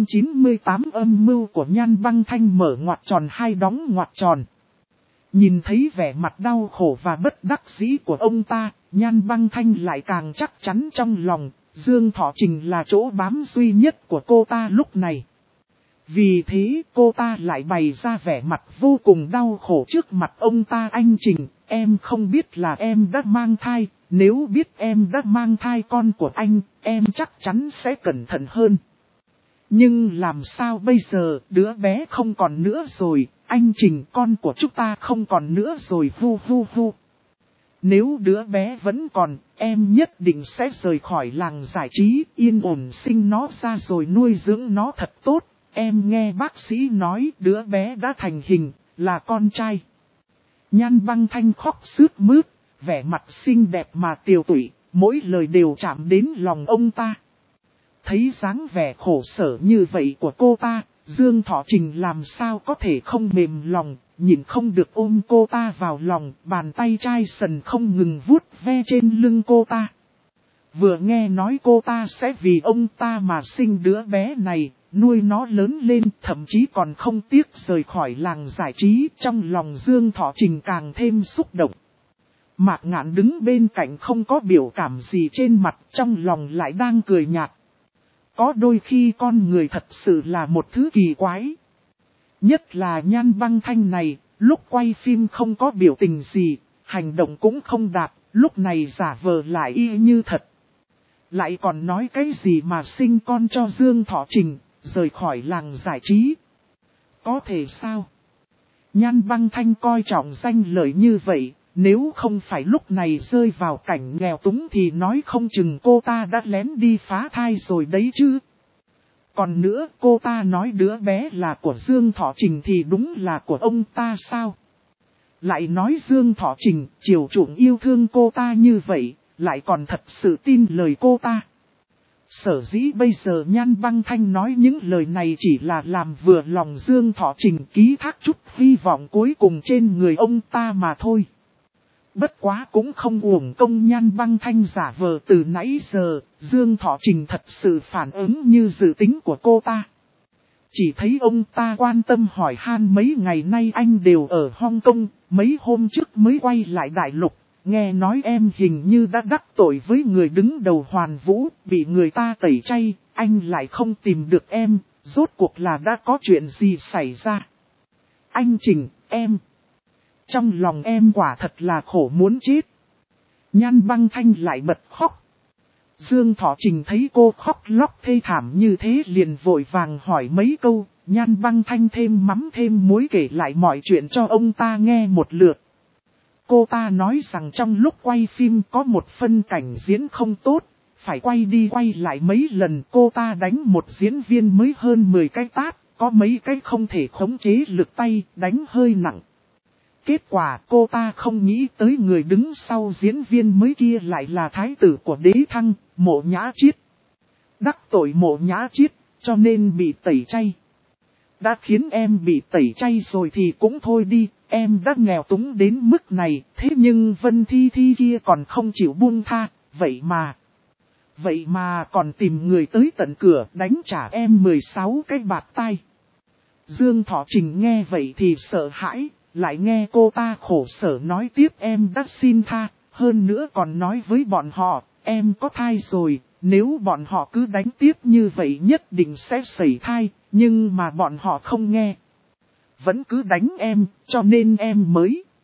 798 âm mưu của Nhan Băng Thanh mở ngoặc tròn hai đóng ngoặc tròn. Nhìn thấy vẻ mặt đau khổ và bất đắc dĩ của ông ta, Nhan Băng Thanh lại càng chắc chắn trong lòng, Dương Thọ Trình là chỗ bám duy nhất của cô ta lúc này. Vì thế cô ta lại bày ra vẻ mặt vô cùng đau khổ trước mặt ông ta. Anh Trình, em không biết là em đã mang thai, nếu biết em đã mang thai con của anh, em chắc chắn sẽ cẩn thận hơn. Nhưng làm sao bây giờ, đứa bé không còn nữa rồi, anh Trình, con của chúng ta không còn nữa rồi, hu hu hu. Nếu đứa bé vẫn còn, em nhất định sẽ rời khỏi làng giải trí, yên ổn sinh nó ra rồi nuôi dưỡng nó thật tốt. Em nghe bác sĩ nói đứa bé đã thành hình, là con trai. Nhan Băng Thanh khóc sướt mướt, vẻ mặt xinh đẹp mà tiều tụy, mỗi lời đều chạm đến lòng ông ta. Thấy dáng vẻ khổ sở như vậy của cô ta, Dương Thọ Trình làm sao có thể không mềm lòng, nhìn không được ôm cô ta vào lòng, bàn tay trai sần không ngừng vuốt ve trên lưng cô ta. Vừa nghe nói cô ta sẽ vì ông ta mà sinh đứa bé này, nuôi nó lớn lên, thậm chí còn không tiếc rời khỏi làng giải trí, trong lòng Dương Thọ Trình càng thêm xúc động. Mạc Ngạn đứng bên cạnh không có biểu cảm gì trên mặt, trong lòng lại đang cười nhạt. Có đôi khi con người thật sự là một thứ kỳ quái. Nhất là Nhan Băng Thanh này, lúc quay phim không có biểu tình gì, hành động cũng không đạt, lúc này giả vờ lại y như thật. Lại còn nói cái gì mà sinh con cho Dương Thọ Trình, rời khỏi làng giải trí. Có thể sao? Nhan Băng Thanh coi trọng danh lợi như vậy, nếu không phải lúc này rơi vào cảnh nghèo túng thì nói không chừng cô ta đã lén đi phá thai rồi đấy chứ. Còn nữa, cô ta nói đứa bé là của Dương Thọ Trình thì đúng là của ông ta sao? Lại nói Dương Thọ Trình chiều chuộng yêu thương cô ta như vậy, lại còn thật sự tin lời cô ta. Sở dĩ bây giờ Nhan Băng Thanh nói những lời này chỉ là làm vừa lòng Dương Thọ Trình, ký thác chút hy vọng cuối cùng trên người ông ta mà thôi. Bất quá cũng không uổng công Nhan Băng Thanh giả vờ từ nãy giờ, Dương Thọ Trình thật sự phản ứng như dự tính của cô ta. Chỉ thấy ông ta quan tâm hỏi han mấy ngày nay anh đều ở Hong Kong, mấy hôm trước mới quay lại đại lục, nghe nói em hình như đã đắc tội với người đứng đầu Hoàn Vũ, bị người ta tẩy chay, anh lại không tìm được em, rốt cuộc là đã có chuyện gì xảy ra. Anh Trình, em. Trong lòng em quả thật là khổ muốn chết. Nhan Băng Thanh lại bật khóc. Dương Thọ Trình thấy cô khóc lóc thê thảm như thế liền vội vàng hỏi mấy câu, Nhan Băng Thanh thêm mắm thêm muối kể lại mọi chuyện cho ông ta nghe một lượt. Cô ta nói rằng trong lúc quay phim có một phân cảnh diễn không tốt, phải quay đi quay lại mấy lần, cô ta đánh một diễn viên mới hơn 10 cái tát, có mấy cái không thể khống chế lực tay, đánh hơi nặng. Kết quả cô ta không nghĩ tới người đứng sau diễn viên mới kia lại là thái tử của Đế Thăng, Mộ Nhã Chiết. Đắc tội Mộ Nhã Chiết, cho nên bị tẩy chay. Đã khiến em bị tẩy chay rồi thì cũng thôi đi, em đã nghèo túng đến mức này, thế nhưng Vân Thi Thi kia còn không chịu buông tha, vậy mà còn tìm người tới tận cửa đánh trả em 16 cái bạt tai. Dương Thọ Trình nghe vậy thì sợ hãi, lại nghe cô ta khổ sở nói tiếp em đã xin tha, hơn nữa còn nói với bọn họ, em có thai rồi, nếu bọn họ cứ đánh tiếp như vậy nhất định sẽ sẩy thai, nhưng mà bọn họ không nghe. Vẫn cứ đánh em, cho nên em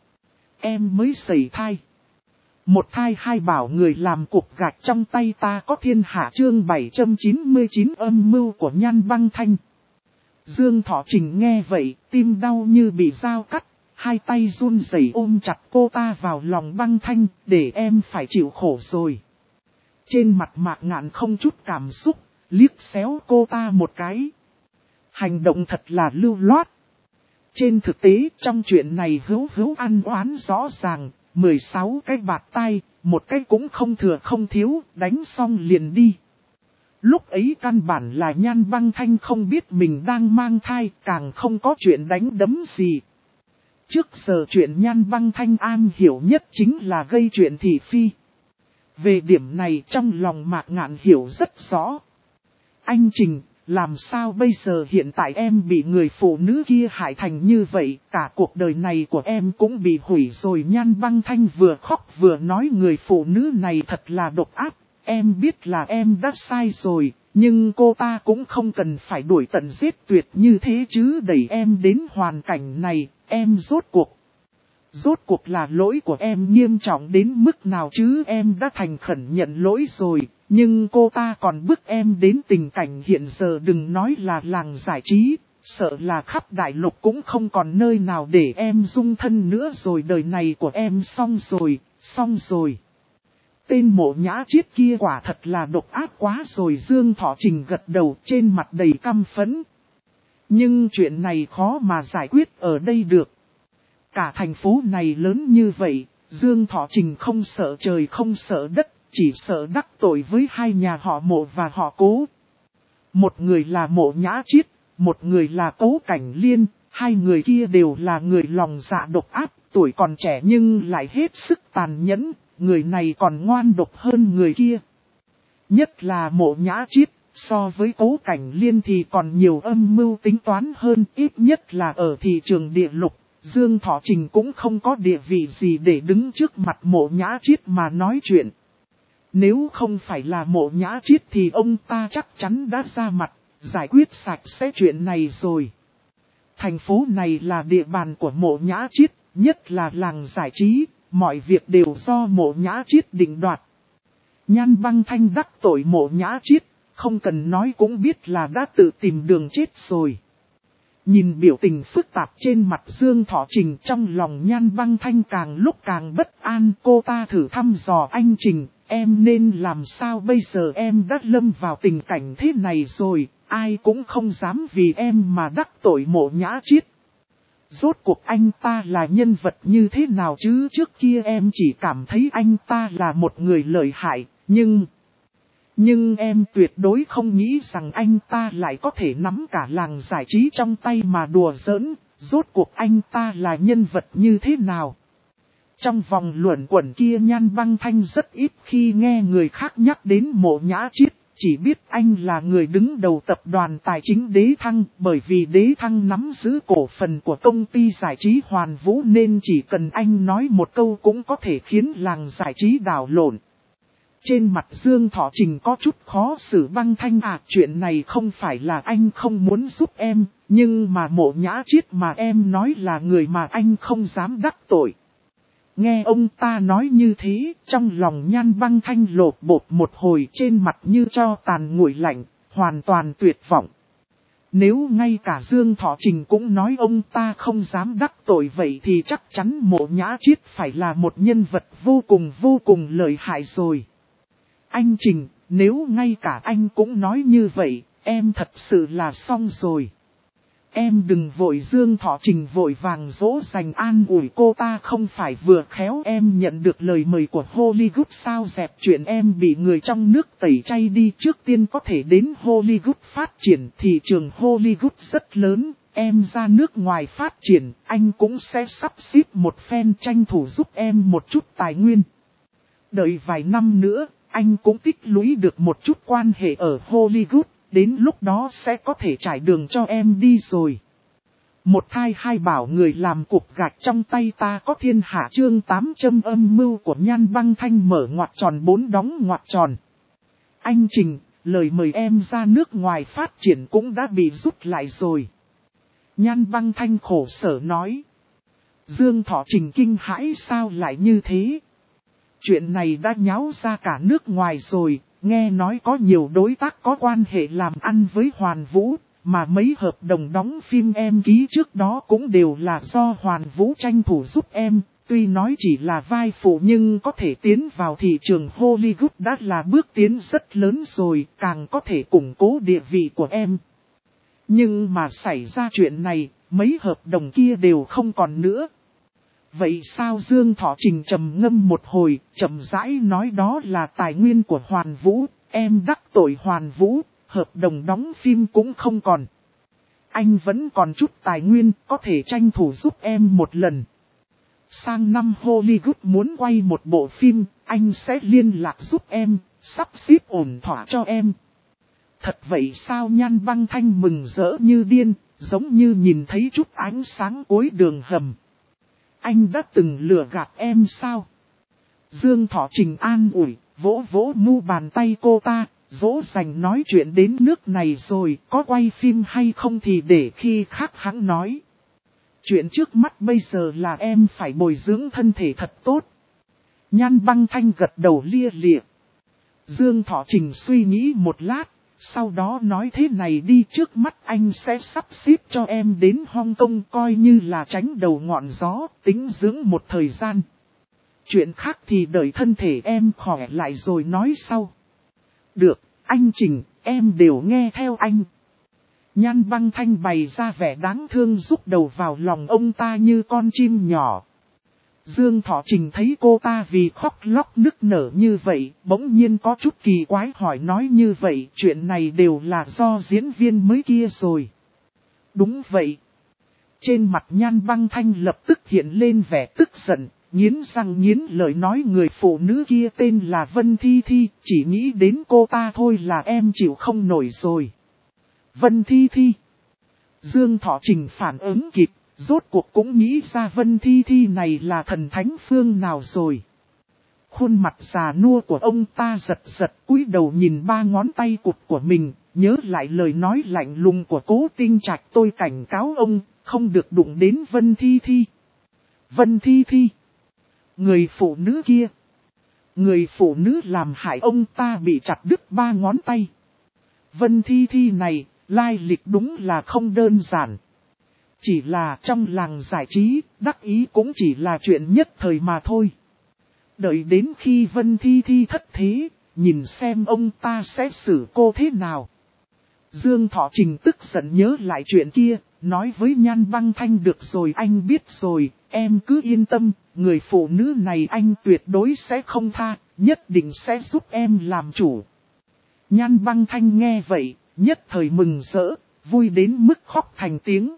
mới sẩy thai. Một thai hai bảo người làm cục gạch trong tay ta có thiên hạ chương 799 âm mưu của Nhan Băng Thanh. Dương Thọ Trình nghe vậy, tim đau như bị dao cắt, hai tay run rẩy ôm chặt cô ta vào lòng Băng Thanh, để em phải chịu khổ rồi. Trên mặt Mạc Ngạn không chút cảm xúc, liếc xéo cô ta một cái. Hành động thật là lưu loát. Trên thực tế, trong chuyện này hữu ăn oán rõ ràng, 16 cái bạt tai, một cái cũng không thừa không thiếu, đánh xong liền đi. Lúc ấy căn bản là Nhan Băng Thanh không biết mình đang mang thai, càng không có chuyện đánh đấm gì. Trước giờ chuyện Nhan Băng Thanh am hiểu nhất chính là gây chuyện thị phi. Về điểm này trong lòng Mạc Ngạn hiểu rất rõ. Anh Trình, làm sao bây giờ hiện tại em bị người phụ nữ kia hại thành như vậy, cả cuộc đời này của em cũng bị hủy rồi. Nhan Băng Thanh vừa khóc vừa nói người phụ nữ này thật là độc ác, em biết là em đã sai rồi, nhưng cô ta cũng không cần phải đuổi tận giết tuyệt như thế chứ đẩy em đến hoàn cảnh này, em rốt cuộc là lỗi của em nghiêm trọng đến mức nào chứ em đã thành khẩn nhận lỗi rồi. Nhưng cô ta còn bức em đến tình cảnh hiện giờ đừng nói là làng giải trí, sợ là khắp đại lục cũng không còn nơi nào để em dung thân nữa rồi, đời này của em xong rồi. Tên Mộ Nhã Chiết kia quả thật là độc ác quá rồi. Dương Thọ Trình gật đầu trên mặt đầy căm phẫn. Nhưng chuyện này khó mà giải quyết ở đây được. Cả thành phố này lớn như vậy, Dương Thọ Trình không sợ trời không sợ đất. Chỉ sợ đắc tội với hai nhà họ Mộ và họ Cố. Một người là Mộ Nhã Chiết, một người là Cố Cảnh Liên, hai người kia đều là người lòng dạ độc ác, tuổi còn trẻ nhưng lại hết sức tàn nhẫn, người này còn ngoan độc hơn người kia. Nhất là Mộ Nhã Chiết, so với Cố Cảnh Liên thì còn nhiều âm mưu tính toán hơn, ít nhất là ở thị trường địa lục. Dương Thọ Trình cũng không có địa vị gì để đứng trước mặt Mộ Nhã Chiết mà nói chuyện. Nếu không phải là Mộ Nhã Chiết thì ông ta chắc chắn đã ra mặt, giải quyết sạch sẽ chuyện này rồi. Thành phố này là địa bàn của Mộ Nhã Chiết, nhất là làng giải trí, mọi việc đều do Mộ Nhã Chiết định đoạt. Nhan Băng Thanh đắc tội Mộ Nhã Chiết, không cần nói cũng biết là đã tự tìm đường chết rồi. Nhìn biểu tình phức tạp trên mặt Dương Thọ Trình trong lòng Nhan Băng Thanh càng lúc càng bất an, cô ta thử thăm dò anh Trình. Em nên làm sao bây giờ, em đã lâm vào tình cảnh thế này rồi, ai cũng không dám vì em mà đắc tội Mộ Nhã Chiết. Rốt cuộc anh ta là nhân vật như thế nào chứ, trước kia em chỉ cảm thấy anh ta là một người lợi hại, nhưng em tuyệt đối không nghĩ rằng anh ta lại có thể nắm cả làng giải trí trong tay mà đùa giỡn, rốt cuộc anh ta là nhân vật như thế nào. Trong vòng luẩn quẩn kia Nhan Băng Thanh rất ít khi nghe người khác nhắc đến Mộ Nhã Chiết, chỉ biết anh là người đứng đầu tập đoàn tài chính Đế Thăng, bởi vì Đế Thăng nắm giữ cổ phần của công ty giải trí Hoàn Vũ nên chỉ cần anh nói một câu cũng có thể khiến làng giải trí đảo lộn. Trên mặt Dương Thọ Trình có chút khó xử. Băng Thanh chuyện này không phải là anh không muốn giúp em, nhưng mà Mộ Nhã Chiết mà em nói là người mà anh không dám đắc tội. Nghe ông ta nói như thế, trong lòng Nhan Băng Thanh lột bột một hồi, trên mặt như cho tàn nguội lạnh, hoàn toàn tuyệt vọng. Nếu ngay cả Dương Thọ Trình cũng nói ông ta không dám đắc tội vậy thì chắc chắn Mộ Nhã Chiết phải là một nhân vật vô cùng lợi hại rồi. Anh Trình, nếu ngay cả anh cũng nói như vậy, em thật sự là xong rồi. Em đừng vội. Dương Thọ Trình vội vàng dỗ dành an ủi cô ta. Không phải vừa khéo em nhận được lời mời của Hollywood sao, dẹp chuyện em bị người trong nước tẩy chay đi. Trước tiên có thể đến Hollywood phát triển, thị trường Hollywood rất lớn, em ra nước ngoài phát triển, anh cũng sẽ sắp xếp một phen tranh thủ giúp em một chút tài nguyên. Đợi vài năm nữa, anh cũng tích lũy được một chút quan hệ ở Hollywood. Đến lúc đó sẽ có thể trải đường cho em đi rồi. Một thai hai bảo người làm cục gạch trong tay ta có thiên hạ. Chương 800 âm mưu của Nhan Băng Thanh mở ngoặc tròn 4 đóng ngoặc tròn. Anh Trình, lời mời em ra nước ngoài phát triển cũng đã bị rút lại rồi. Nhan Băng Thanh khổ sở nói. Dương Thọ Trình kinh hãi, sao lại như thế? Chuyện này đã nháo ra cả nước ngoài rồi. Nghe nói có nhiều đối tác có quan hệ làm ăn với Hoàn Vũ, mà mấy hợp đồng đóng phim em ký trước đó cũng đều là do Hoàn Vũ tranh thủ giúp em. Tuy nói chỉ là vai phụ nhưng có thể tiến vào thị trường Hollywood đã là bước tiến rất lớn rồi, càng có thể củng cố địa vị của em. Nhưng mà xảy ra chuyện này, mấy hợp đồng kia đều không còn nữa. Vậy sao? Dương Thọ Trình trầm ngâm một hồi, chậm rãi nói đó là tài nguyên của Hoàn Vũ, em đắc tội Hoàn Vũ, hợp đồng đóng phim cũng không còn. Anh vẫn còn chút tài nguyên, có thể tranh thủ giúp em một lần. Sang năm Hollywood muốn quay một bộ phim, anh sẽ liên lạc giúp em, sắp xếp ổn thỏa cho em. Thật vậy sao? Nhan Băng Thanh mừng rỡ như điên, giống như nhìn thấy chút ánh sáng cuối đường hầm. Anh đã từng lừa gạt em sao? Dương Thọ Trình an ủi, vỗ vỗ mu bàn tay cô ta, dỗ dành nói chuyện đến nước này rồi, có quay phim hay không thì để khi khác hắn nói. Chuyện trước mắt bây giờ là em phải bồi dưỡng thân thể thật tốt. Nhan Băng Thanh gật đầu lia lịa. Dương Thọ Trình suy nghĩ một lát, sau đó nói thế này đi, trước mắt anh sẽ sắp xếp cho em đến Hong Kong coi như là tránh đầu ngọn gió, tính dưỡng một thời gian. Chuyện khác thì đợi thân thể em khỏe lại rồi nói sau. Được, anh Trình, em đều nghe theo anh. Nhan Băng Thanh bày ra vẻ đáng thương rúc đầu vào lòng ông ta như con chim nhỏ. Dương Thọ Trình thấy cô ta vì khóc lóc nức nở như vậy, bỗng nhiên có chút kỳ quái hỏi nói như vậy, chuyện này đều là do diễn viên mới kia rồi. Đúng vậy. Trên mặt Nhan Băng Thanh lập tức hiện lên vẻ tức giận, nghiến răng nghiến lợi nói người phụ nữ kia tên là Vân Thi Thi, chỉ nghĩ đến cô ta thôi là em chịu không nổi rồi. Vân Thi Thi. Dương Thọ Trình phản ứng kịp. Rốt cuộc cũng nghĩ ra Vân Thi Thi này là thần thánh phương nào rồi. Khuôn mặt già nua của ông ta giật giật cúi đầu nhìn ba ngón tay cụt của mình, nhớ lại lời nói lạnh lùng của Cố Tinh Trạch, tôi cảnh cáo ông, không được đụng đến Vân Thi Thi. Vân Thi Thi. Người phụ nữ kia. Người phụ nữ làm hại ông ta bị chặt đứt ba ngón tay. Vân Thi Thi này, lai lịch đúng là không đơn giản. Chỉ là trong làng giải trí, đắc ý cũng chỉ là chuyện nhất thời mà thôi. Đợi đến khi Vân Thi Thi thất thế, nhìn xem ông ta sẽ xử cô thế nào. Dương Thọ Trình tức giận nhớ lại chuyện kia, nói với Nhan Băng Thanh được rồi, anh biết rồi, em cứ yên tâm, người phụ nữ này anh tuyệt đối sẽ không tha, nhất định sẽ giúp em làm chủ. Nhan Băng Thanh nghe vậy, nhất thời mừng rỡ, vui đến mức khóc thành tiếng.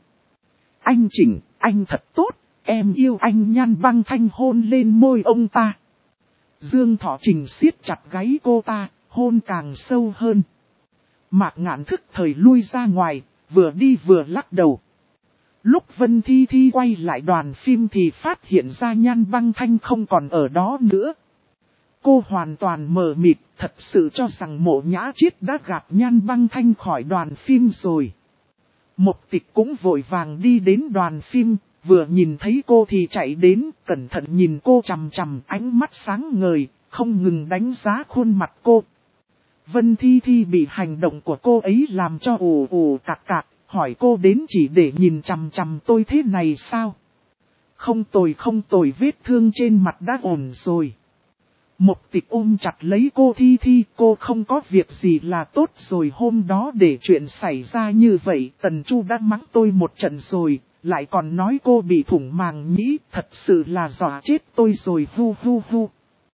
Anh Trình, anh thật tốt, em yêu anh. Nhan Băng Thanh hôn lên môi ông ta. Dương Thọ Trình siết chặt gáy cô ta, hôn càng sâu hơn. Mạc Ngạn thức thời lui ra ngoài, vừa đi vừa lắc đầu. Lúc Vân Thi Thi quay lại đoàn phim thì phát hiện ra Nhan Băng Thanh không còn ở đó nữa. Cô hoàn toàn mờ mịt, thật sự cho rằng Mộ Nhã Chiết đã gạt Nhan Băng Thanh khỏi đoàn phim rồi. Mộc Tịch cũng vội vàng đi đến đoàn phim, vừa nhìn thấy cô thì chạy đến, cẩn thận nhìn cô chằm chằm, ánh mắt sáng ngời, không ngừng đánh giá khuôn mặt cô. Vân Thi Thi bị hành động của cô ấy làm cho ù ù cạc cạc, hỏi cô đến chỉ để nhìn chằm chằm tôi thế này sao? Không tồi, vết thương trên mặt đã ổn rồi. Mộc Tịch ôm chặt lấy cô Thi Thi, cô không có việc gì là tốt rồi. Hôm đó để chuyện xảy ra như vậy, Tần Chu đã mắng tôi một trận rồi, lại còn nói cô bị thủng màng nhĩ, thật sự là dọa chết tôi rồi, hu hu hu.